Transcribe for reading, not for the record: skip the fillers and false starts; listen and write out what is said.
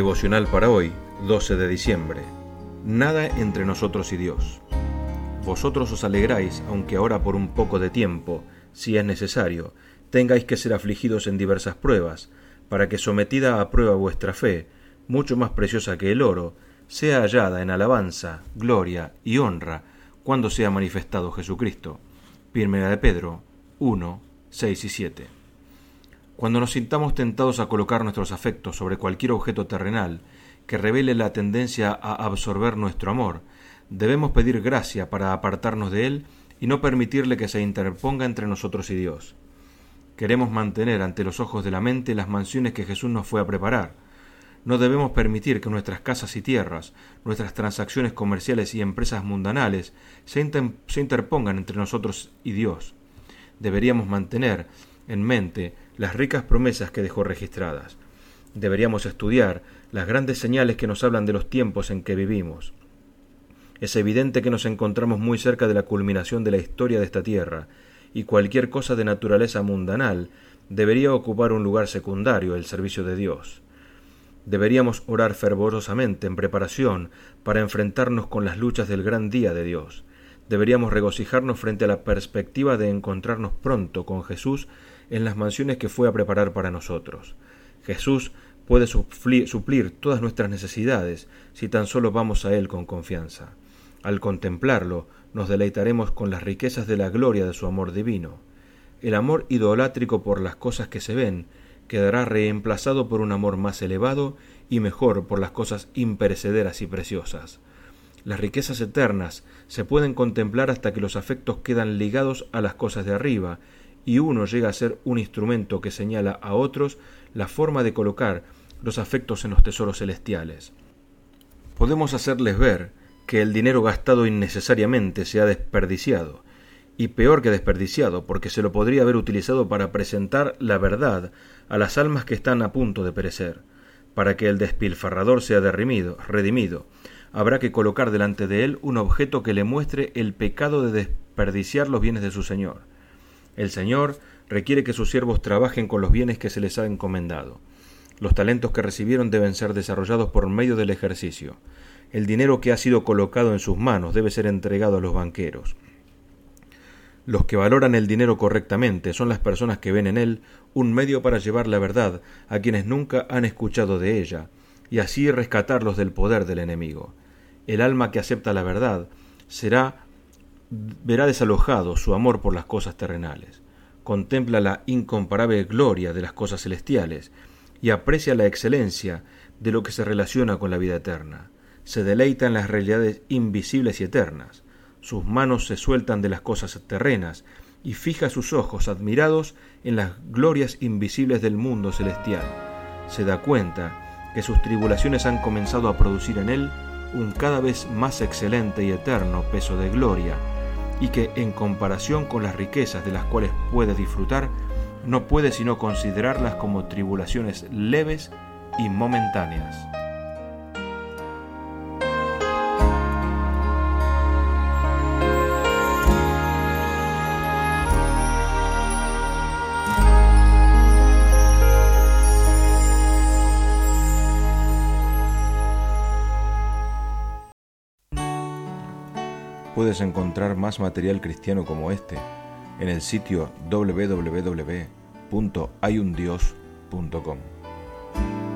Devocional para hoy, 12 de diciembre. Nada entre nosotros y Dios. Vosotros os alegráis, aunque ahora por un poco de tiempo, si es necesario, tengáis que ser afligidos en diversas pruebas, para que sometida a prueba vuestra fe, mucho más preciosa que el oro, sea hallada en alabanza, gloria y honra, cuando sea manifestado Jesucristo. Primera de Pedro 1, 6 y 7. Cuando nos sintamos tentados a colocar nuestros afectos sobre cualquier objeto terrenal que revele la tendencia a absorber nuestro amor, debemos pedir gracia para apartarnos de él y no permitirle que se interponga entre nosotros y Dios. Queremos mantener ante los ojos de la mente las mansiones que Jesús nos fue a preparar. No debemos permitir que nuestras casas y tierras, nuestras transacciones comerciales y empresas mundanales se interpongan entre nosotros y Dios. Deberíamos mantener en mente las ricas promesas que dejó registradas. Deberíamos estudiar las grandes señales que nos hablan de los tiempos en que vivimos. Es evidente que nos encontramos muy cerca de la culminación de la historia de esta tierra, y cualquier cosa de naturaleza mundanal debería ocupar un lugar secundario, el servicio de Dios. Deberíamos orar fervorosamente en preparación para enfrentarnos con las luchas del gran día de Dios. Deberíamos regocijarnos frente a la perspectiva de encontrarnos pronto con Jesús en las mansiones que fue a preparar para nosotros. Jesús puede suplir todas nuestras necesidades si tan solo vamos a Él con confianza. Al contemplarlo, nos deleitaremos con las riquezas de la gloria de su amor divino. El amor idolátrico por las cosas que se ven quedará reemplazado por un amor más elevado y mejor por las cosas imperecederas y preciosas. Las riquezas eternas se pueden contemplar hasta que los afectos quedan ligados a las cosas de arriba y uno llega a ser un instrumento que señala a otros la forma de colocar los afectos en los tesoros celestiales. Podemos hacerles ver que el dinero gastado innecesariamente se ha desperdiciado, y peor que desperdiciado, porque se lo podría haber utilizado para presentar la verdad a las almas que están a punto de perecer. Para que el despilfarrador sea redimido, habrá que colocar delante de él un objeto que le muestre el pecado de desperdiciar los bienes de su Señor. El Señor requiere que sus siervos trabajen con los bienes que se les ha encomendado. Los talentos que recibieron deben ser desarrollados por medio del ejercicio. El dinero que ha sido colocado en sus manos debe ser entregado a los banqueros. Los que valoran el dinero correctamente son las personas que ven en él un medio para llevar la verdad a quienes nunca han escuchado de ella, y así rescatarlos del poder del enemigo. El alma que acepta la verdad verá desalojado su amor por las cosas terrenales, contempla la incomparable gloria de las cosas celestiales y aprecia la excelencia de lo que se relaciona con la vida eterna. Se deleita en las realidades invisibles y eternas. Sus manos se sueltan de las cosas terrenas y fija sus ojos admirados en las glorias invisibles del mundo celestial. Se da cuenta que sus tribulaciones han comenzado a producir en él un cada vez más excelente y eterno peso de gloria, y que en comparación con las riquezas de las cuales puede disfrutar, no puede sino considerarlas como tribulaciones leves y momentáneas. Puedes encontrar más material cristiano como este en el sitio www.hayundios.com.